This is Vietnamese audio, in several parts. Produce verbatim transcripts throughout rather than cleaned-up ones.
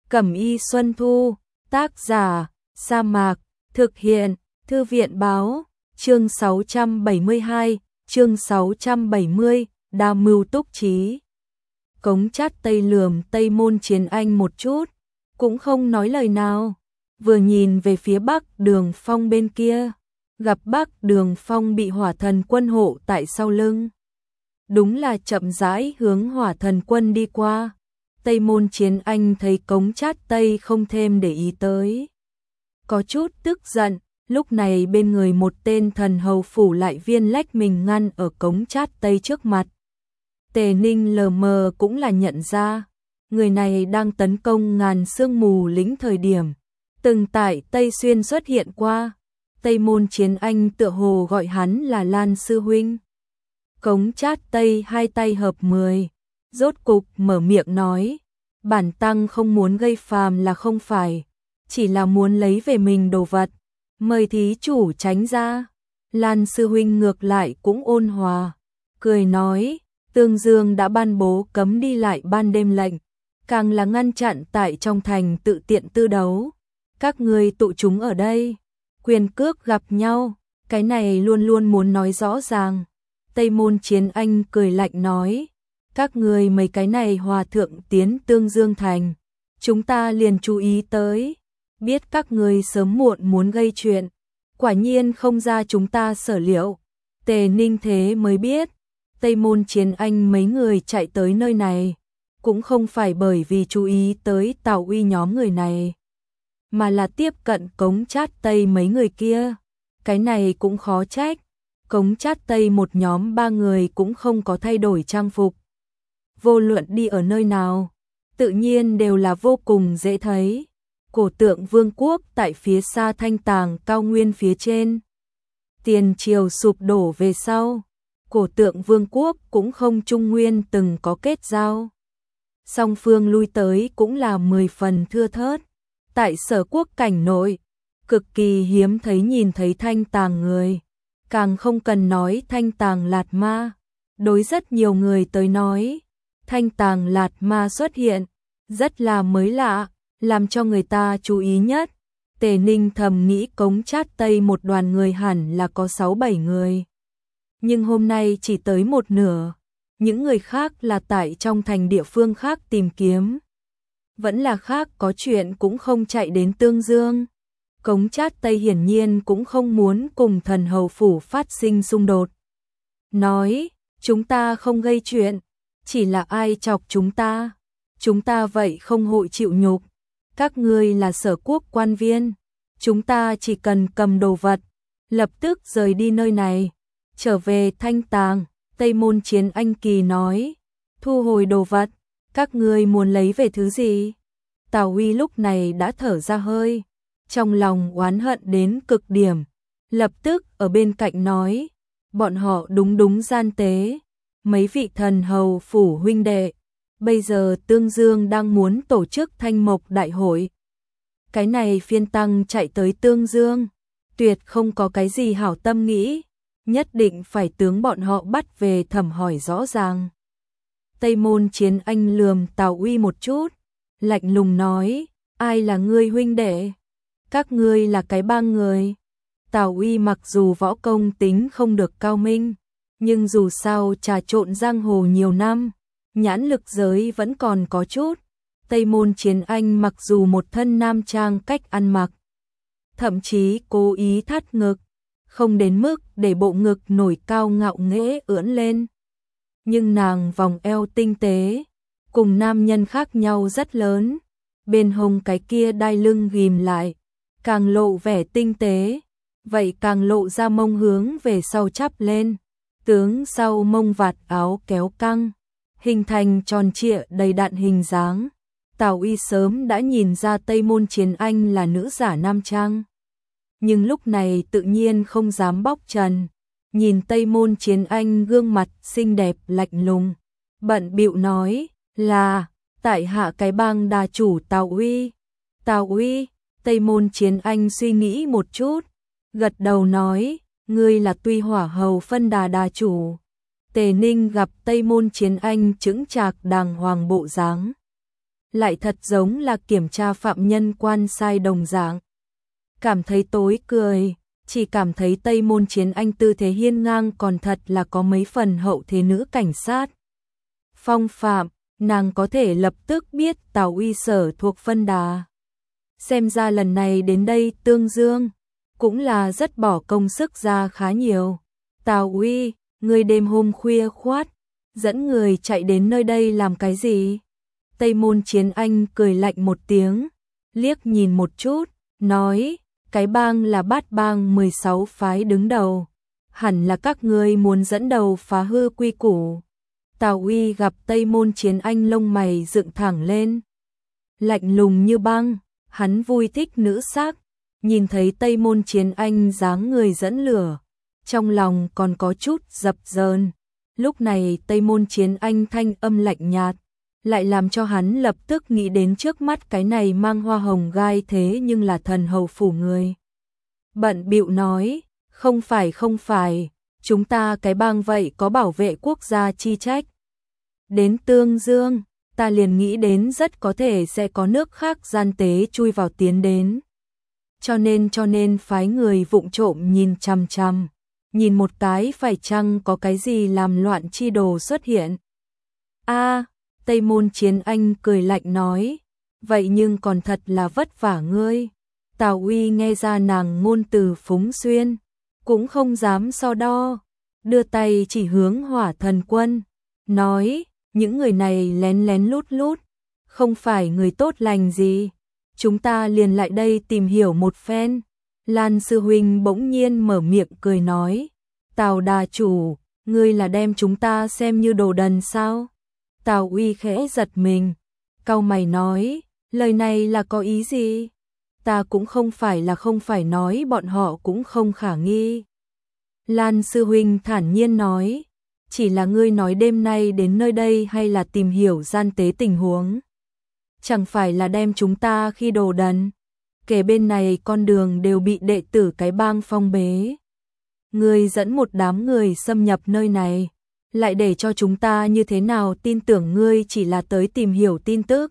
Cẩm y Xuân Thu, tác giả, Sa Mạc, thực hiện, Thư viện báo, chương sáu trăm bảy mươi hai, chương sáu trăm bảy mươi, đa mưu túc trí. Cống Chát Tây lườm Tây Môn Chiến Anh một chút, cũng không nói lời nào, vừa nhìn về phía Bắc Đường Phong bên kia, gặp Bắc Đường Phong bị Hỏa Thần Quân hộ tại sau lưng. Đúng là chậm rãi hướng Hỏa Thần Quân đi qua. Tây Môn Chiến Anh thấy Cống Chát Tây không thêm để ý tới, có chút tức giận. Lúc này bên người một tên thần hầu phủ lại viên lách mình ngăn ở Cống Chát Tây trước mặt. Tề Ninh lờ mờ cũng là nhận ra, người này đang tấn công Ngàn Sương Mù Lĩnh thời điểm từng tại Tây Xuyên xuất hiện qua. Tây Môn Chiến Anh tựa hồ gọi hắn là Lan sư huynh. Cống Chát Tây hai tay hợp mười, rốt cục mở miệng nói, bản tăng không muốn gây phàm là không phải, chỉ là muốn lấy về mình đồ vật, mời thí chủ tránh ra. Lan sư huynh ngược lại cũng ôn hòa, cười nói, Tương Dương đã ban bố cấm đi lại ban đêm lệnh, càng là ngăn chặn tại trong thành tự tiện tư đấu. Các người tụ chúng ở đây, quyền cước gặp nhau, cái này luôn luôn muốn nói rõ ràng. Tây Môn Chiến Anh cười lạnh nói, các người mấy cái này hòa thượng tiến Tương Dương thành, chúng ta liền chú ý tới, biết các người sớm muộn muốn gây chuyện, quả nhiên không ra chúng ta sở liệu. Tề Ninh thế mới biết, Tây Môn Chiến Anh mấy người chạy tới nơi này, cũng không phải bởi vì chú ý tới Tào Uy nhóm người này, mà là tiếp cận Cống Chát Tây mấy người kia. Cái này cũng khó trách, Cống Chát Tây một nhóm ba người cũng không có thay đổi trang phục. Vô luận đi ở nơi nào, tự nhiên đều là vô cùng dễ thấy. Cổ Tượng Vương quốc tại phía xa Thanh Tàng cao nguyên phía trên. Tiền triều sụp đổ về sau, Cổ Tượng Vương quốc cũng không Trung Nguyên từng có kết giao. Song phương lui tới cũng là mười phần thưa thớt. Tại Sở quốc cảnh nội, cực kỳ hiếm thấy nhìn thấy Thanh Tàng người, càng không cần nói Thanh Tàng Lạt Ma. Đối rất nhiều người tới nói, Thanh Tàng Lạt Ma xuất hiện rất là mới lạ, làm cho người ta chú ý nhất. Tề Ninh thầm nghĩ Cống Chát Tây một đoàn người hẳn là có sáu bảy người, nhưng hôm nay chỉ tới một nửa. Những người khác là tại trong thành địa phương khác tìm kiếm, vẫn là khác có chuyện cũng không chạy đến Tương Dương. Cống Chát Tây hiển nhiên cũng không muốn cùng thần hầu phủ phát sinh xung đột. Nói, chúng ta không gây chuyện, chỉ là ai chọc chúng ta, chúng ta vậy không hội chịu nhục. Các ngươi là Sở quốc quan viên, chúng ta chỉ cần cầm đồ vật, lập tức rời đi nơi này, trở về Thanh Tàng. Tây Môn Chiến Anh kỳ nói, thu hồi đồ vật, các ngươi muốn lấy về thứ gì? Tào Uy lúc này đã thở ra hơi, trong lòng oán hận đến cực điểm, lập tức ở bên cạnh nói, bọn họ đúng đúng gian tế, mấy vị thần hầu phủ huynh đệ, bây giờ Tương Dương đang muốn tổ chức Thanh Mộc đại hội. Cái này phiên tăng chạy tới Tương Dương, tuyệt không có cái gì hảo tâm nghĩ, nhất định phải tướng bọn họ bắt về thẩm hỏi rõ ràng. Tây Môn Chiến Anh lườm Tào Uy một chút, lạnh lùng nói, ai là ngươi huynh đệ? Các ngươi là cái bang người. Tào Uy mặc dù võ công tính không được cao minh, nhưng dù sao trà trộn giang hồ nhiều năm, nhãn lực giới vẫn còn có chút. Tây Môn Chiến Anh mặc dù một thân nam trang cách ăn mặc, thậm chí cố ý thắt ngực, không đến mức để bộ ngực nổi cao ngạo nghễ ưỡn lên, nhưng nàng vòng eo tinh tế, cùng nam nhân khác nhau rất lớn. Bên hông cái kia đai lưng ghim lại, càng lộ vẻ tinh tế, vậy càng lộ ra mông hướng về sau chắp lên, tướng sau mông vạt áo kéo căng, hình thành tròn trịa đầy đặn hình dáng. Tào Uy sớm đã nhìn ra Tây Môn Chiến Anh là nữ giả nam trang, nhưng lúc này tự nhiên không dám bóc trần. Nhìn Tây Môn Chiến Anh gương mặt xinh đẹp lạnh lùng, bận bịu nói, là tại hạ cái bang đà chủ Tào Uy. Tào Uy. Tây Môn Chiến Anh suy nghĩ một chút, gật đầu nói, ngươi là Tuy Hỏa hầu phân đà đà chủ. Tề Ninh gặp Tây Môn Chiến Anh chững chạc đàng hoàng bộ dáng, lại thật giống là kiểm tra phạm nhân quan sai đồng dạng. Cảm thấy tối cười, chỉ cảm thấy Tây Môn Chiến Anh tư thế hiên ngang còn thật là có mấy phần hậu thế nữ cảnh sát. Phong phạm, nàng có thể lập tức biết Tào Uy sở thuộc phân đà. Xem ra lần này đến đây tương dương, cũng là rất bỏ công sức ra khá nhiều. Tào Uy, người đêm hôm khuya khoát, dẫn người chạy đến nơi đây làm cái gì? Tây Môn Chiến Anh cười lạnh một tiếng, liếc nhìn một chút, nói, cái bang là Bát bang mười sáu phái đứng đầu, hẳn là các ngươi muốn dẫn đầu phá hư quy củ. Tào Uy gặp Tây Môn Chiến Anh lông mày dựng thẳng lên, lạnh lùng như băng, hắn vui thích nữ sắc, nhìn thấy Tây Môn Chiến Anh dáng người dẫn lửa, trong lòng còn có chút dập dờn. Lúc này Tây Môn Chiến Anh thanh âm lạnh nhạt, lại làm cho hắn lập tức nghĩ đến trước mắt cái này mang hoa hồng gai thế nhưng là thần hầu phủ người. Bận bịu nói, không phải không phải, chúng ta cái bang vậy có bảo vệ quốc gia chi trách. Đến Tương Dương, ta liền nghĩ đến rất có thể sẽ có nước khác gian tế chui vào tiến đến. Cho nên cho nên phái người vụng trộm nhìn chằm chằm, nhìn một cái phải chăng có cái gì làm loạn chi đồ xuất hiện. A, Tây Môn Chiến Anh cười lạnh nói, vậy nhưng còn thật là vất vả ngươi. Tào Uy nghe ra nàng ngôn từ phúng xuyên, cũng không dám so đo, đưa tay chỉ hướng Hỏa Thần Quân, nói, những người này lén lén lút lút, không phải người tốt lành gì, chúng ta liền lại đây tìm hiểu một phen. Lan sư huynh bỗng nhiên mở miệng cười nói, Tào đà chủ, ngươi là đem chúng ta xem như đồ đần sao? Tào Uy khẽ giật mình, cau mày nói, lời này là có ý gì? Ta cũng không phải là không phải nói bọn họ cũng không khả nghi. Lan sư huynh thản nhiên nói, chỉ là ngươi nói đêm nay đến nơi đây hay là tìm hiểu gian tế tình huống? Chẳng phải là đem chúng ta khi đồ đần? Kể bên này con đường đều bị đệ tử cái bang phong bế. Ngươi dẫn một đám người xâm nhập nơi này, lại để cho chúng ta như thế nào tin tưởng ngươi chỉ là tới tìm hiểu tin tức.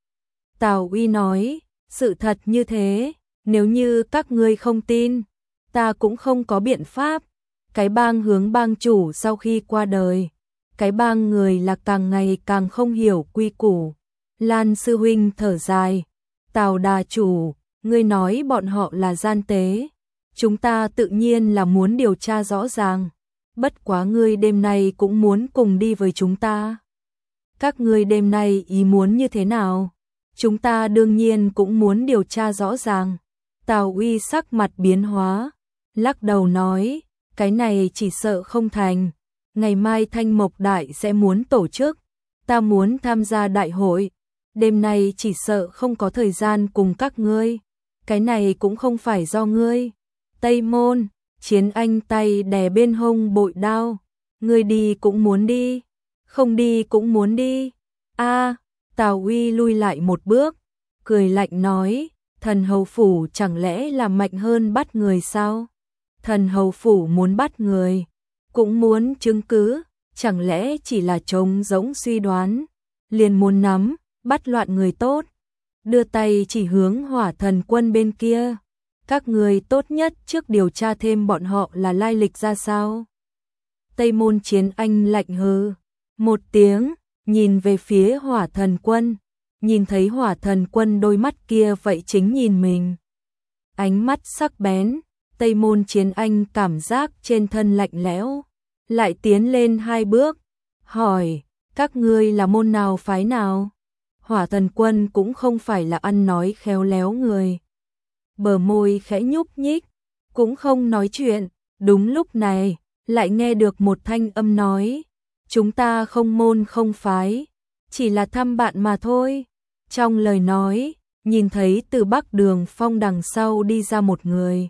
Tào Uy nói, sự thật như thế, nếu như các ngươi không tin, ta cũng không có biện pháp. Cái bang hướng bang chủ sau khi qua đời, cái bang người là càng ngày càng không hiểu quy củ. Lan sư huynh thở dài, Tào đà chủ, ngươi nói bọn họ là gian tế, chúng ta tự nhiên là muốn điều tra rõ ràng, bất quá ngươi đêm nay cũng muốn cùng đi với chúng ta. Các ngươi đêm nay ý muốn như thế nào? Chúng ta đương nhiên cũng muốn điều tra rõ ràng. Tào Uy sắc mặt biến hóa, lắc đầu nói, cái này chỉ sợ không thành, ngày mai Thanh Mộc Đại sẽ muốn tổ chức, ta muốn tham gia đại hội, đêm nay chỉ sợ không có thời gian cùng các ngươi, cái này cũng không phải do ngươi. Tây Môn Chiến Anh tay đè bên hông bội đao, ngươi đi cũng muốn đi, không đi cũng muốn đi. A, Tào Uy lui lại một bước, cười lạnh nói, thần hầu phủ chẳng lẽ là mạnh hơn bắt người sao? Thần hầu phủ muốn bắt người, cũng muốn chứng cứ, chẳng lẽ chỉ là trống rỗng suy đoán, liền muốn nắm, bắt loạn người tốt. Đưa tay chỉ hướng Hỏa Thần Quân bên kia, các người tốt nhất trước điều tra thêm bọn họ là lai lịch ra sao. Tây Môn Chiến Anh lạnh hừ một tiếng, nhìn về phía Hỏa Thần Quân, nhìn thấy Hỏa Thần Quân đôi mắt kia vậy chính nhìn mình. Ánh mắt sắc bén, Tây Môn Chiến Anh cảm giác trên thân lạnh lẽo, lại tiến lên hai bước, hỏi, các ngươi là môn nào phái nào? Hỏa Thần Quân cũng không phải là ăn nói khéo léo người. Bờ môi khẽ nhúc nhích, cũng không nói chuyện, đúng lúc này, lại nghe được một thanh âm nói, chúng ta không môn không phái, chỉ là thăm bạn mà thôi. Trong lời nói, nhìn thấy từ Bắc Đường Phong đằng sau đi ra một người.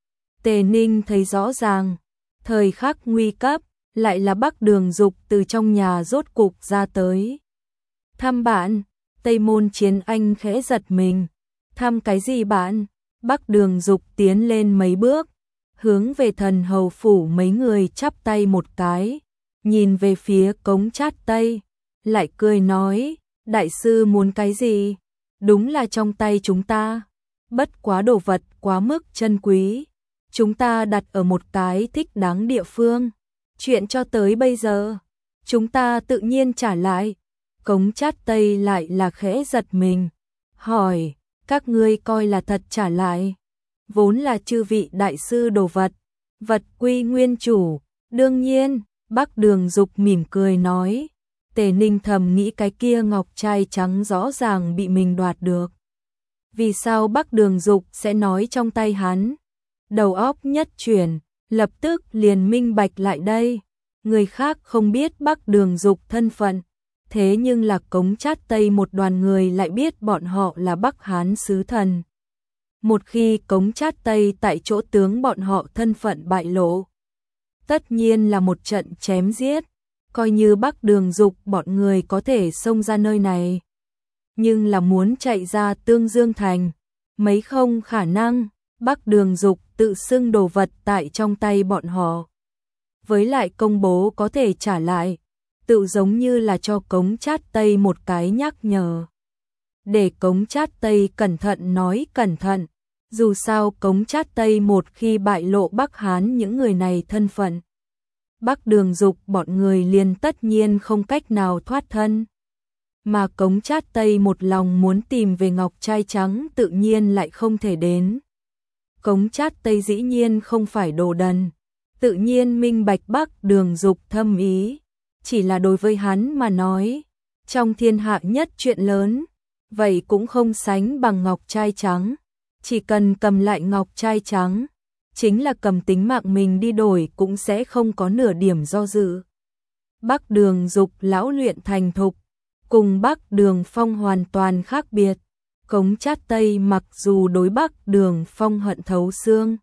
Tề Ninh thấy rõ ràng, thời khắc nguy cấp, lại là Bắc Đường Dục từ trong nhà rốt cục ra tới. Thăm bạn, Tây Môn Chiến Anh khẽ giật mình, thăm cái gì bạn? Bắc Đường Dục tiến lên mấy bước, hướng về thần hầu phủ mấy người chắp tay một cái, nhìn về phía cống Chát Tây, lại cười nói, Đại sư muốn cái gì? Đúng là trong tay chúng ta. Bất quá đồ vật quá mức chân quý. Chúng ta đặt ở một cái thích đáng địa phương. Chuyện cho tới bây giờ, chúng ta tự nhiên trả lại. Cống Chát Tây lại là khẽ giật mình. Hỏi, các ngươi coi là thật trả lại. Vốn là chư vị đại sư đồ vật. Vật quy nguyên chủ. Đương nhiên, Bắc Đường Dục mỉm cười nói. Tề Ninh thầm nghĩ cái kia ngọc trai trắng rõ ràng bị mình đoạt được. Vì sao Bắc Đường Dục sẽ nói trong tay hắn? Đầu óc nhất chuyển, lập tức liền minh bạch lại đây. Người khác không biết Bắc Đường Dục thân phận, thế nhưng là Cống Chát Tây một đoàn người lại biết bọn họ là Bắc Hán sứ thần. Một khi Cống Chát Tây tại chỗ tướng bọn họ thân phận bại lộ, tất nhiên là một trận chém giết, coi như Bắc Đường Dục bọn người có thể xông ra nơi này. Nhưng là muốn chạy ra Tương Dương Thành, mấy không khả năng. Bắc Đường Dục tự xưng đồ vật tại trong tay bọn họ. Với lại công bố có thể trả lại, tự giống như là cho Cống Chát Tây một cái nhắc nhở. Để Cống Chát Tây cẩn thận nói cẩn thận, dù sao Cống Chát Tây một khi bại lộ Bắc Hán những người này thân phận, Bắc Đường Dục bọn người liền tất nhiên không cách nào thoát thân. Mà Cống Chát Tây một lòng muốn tìm về ngọc trai trắng tự nhiên lại không thể đến. Cống Chát Tây dĩ nhiên không phải đồ đần, tự nhiên minh bạch Bắc Đường Dục thâm ý, chỉ là đối với hắn mà nói, trong thiên hạ nhất chuyện lớn, vậy cũng không sánh bằng ngọc trai trắng, chỉ cần cầm lại ngọc trai trắng, chính là cầm tính mạng mình đi đổi cũng sẽ không có nửa điểm do dự. Bắc Đường Dục lão luyện thành thục, cùng Bắc Đường Phong hoàn toàn khác biệt. Cống Chát Tây mặc dù đối Bắc Đường Phong hận thấu xương,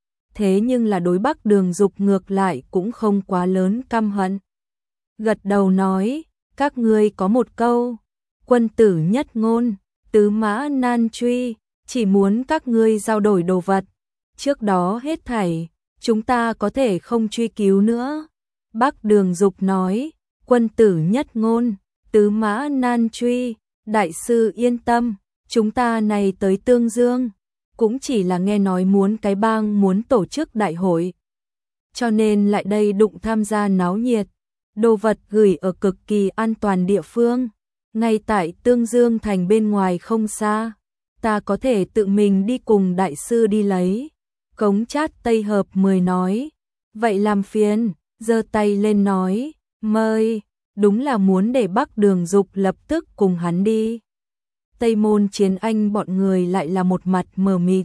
thế nhưng là đối Bắc Đường Dục ngược lại cũng không quá lớn căm hận. Gật đầu nói, các ngươi có một câu, quân tử nhất ngôn, tứ mã nan truy, chỉ muốn các ngươi giao đổi đồ vật. Trước đó hết thảy, chúng ta có thể không truy cứu nữa. Bắc Đường Dục nói, quân tử nhất ngôn, tứ mã nan truy, đại sư yên tâm. Chúng ta này tới Tương Dương, cũng chỉ là nghe nói muốn cái bang muốn tổ chức đại hội. Cho nên lại đây đụng tham gia náo nhiệt, đồ vật gửi ở cực kỳ an toàn địa phương, ngay tại Tương Dương thành bên ngoài không xa. Ta có thể tự mình đi cùng đại sư đi lấy. Cống Chát Tây hợp mười nói, vậy làm phiền, giơ tay lên nói, mời, đúng là muốn để Bắc Đường Dục lập tức cùng hắn đi. Tây Môn Chiến Anh bọn người lại là một mặt mờ mịt.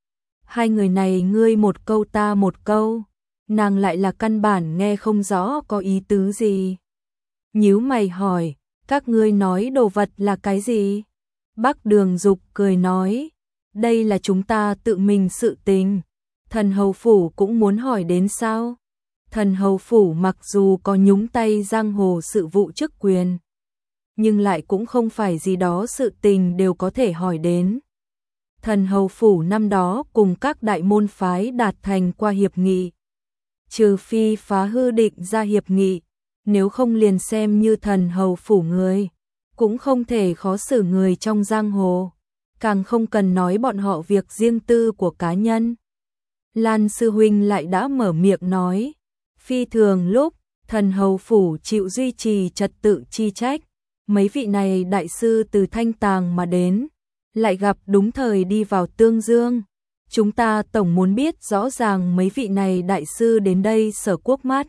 Hai người này ngươi một câu ta một câu, nàng lại là căn bản nghe không rõ có ý tứ gì. Nhíu mày hỏi, các ngươi nói đồ vật là cái gì? Bắc Đường Dục cười nói, đây là chúng ta tự mình sự tình. Thần hầu phủ cũng muốn hỏi đến sao? Thần hầu phủ mặc dù có nhúng tay giang hồ sự vụ chức quyền, nhưng lại cũng không phải gì đó sự tình đều có thể hỏi đến. Thần hầu phủ năm đó cùng các đại môn phái đạt thành qua hiệp nghị. Trừ phi phá hư định ra hiệp nghị, nếu không liền xem như thần hầu phủ người, cũng không thể khó xử người trong giang hồ, càng không cần nói bọn họ việc riêng tư của cá nhân. Lan sư huynh lại đã mở miệng nói, phi thường lúc, thần hầu phủ chịu duy trì trật tự chi trách, mấy vị này đại sư từ Thanh Tàng mà đến, lại gặp đúng thời đi vào Tương Dương. Chúng ta tổng muốn biết rõ ràng mấy vị này đại sư đến đây Sở Quốc mắt.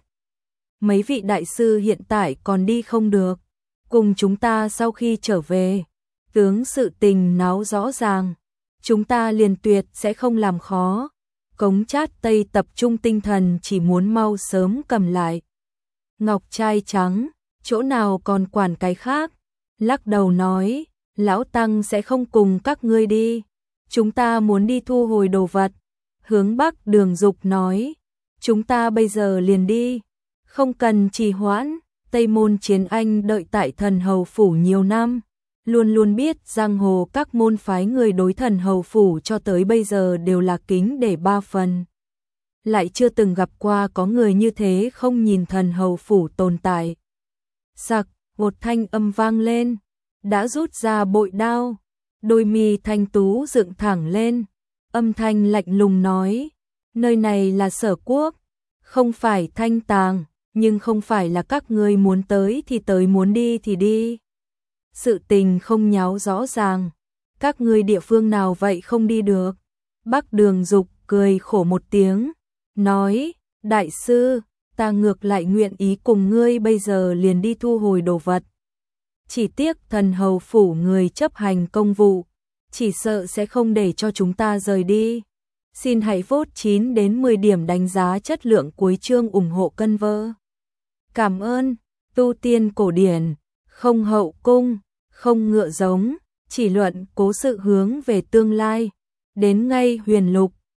Mấy vị đại sư hiện tại còn đi không được, cùng chúng ta sau khi trở về, tướng sự tình náo rõ ràng, chúng ta liền tuyệt sẽ không làm khó. Cống Chát Tây tập trung tinh thần chỉ muốn mau sớm cầm lại ngọc trai trắng, chỗ nào còn quản cái khác. Lắc đầu nói, lão tăng sẽ không cùng các ngươi đi, chúng ta muốn đi thu hồi đồ vật. Hướng Bắc Đường Dục nói, chúng ta bây giờ liền đi, không cần trì hoãn. Tây Môn Chiến Anh đợi tại thần hầu phủ nhiều năm, luôn luôn biết giang hồ các môn phái người đối thần hầu phủ cho tới bây giờ đều là kính để ba phần. Lại chưa từng gặp qua có người như thế không nhìn thần hầu phủ tồn tại. Sặc, một thanh âm vang lên, đã rút ra bội đao, đôi mi thanh tú dựng thẳng lên, âm thanh lạnh lùng nói, nơi này là Sở Quốc, không phải Thanh Tàng, nhưng không phải là các ngươi muốn tới thì tới, muốn đi thì đi. Sự tình không nháo rõ ràng, các ngươi địa phương nào vậy không đi được? Bắc Đường Dục cười khổ một tiếng, nói, đại sư, ta ngược lại nguyện ý cùng ngươi bây giờ liền đi thu hồi đồ vật. Chỉ tiếc thần hầu phủ người chấp hành công vụ, chỉ sợ sẽ không để cho chúng ta rời đi. Xin hãy vote chín đến mười điểm đánh giá chất lượng cuối chương ủng hộ cân vơ. Cảm ơn, tu tiên cổ điển, không hậu cung, không ngựa giống, chỉ luận cố sự hướng về tương lai. Đến ngay huyền lục,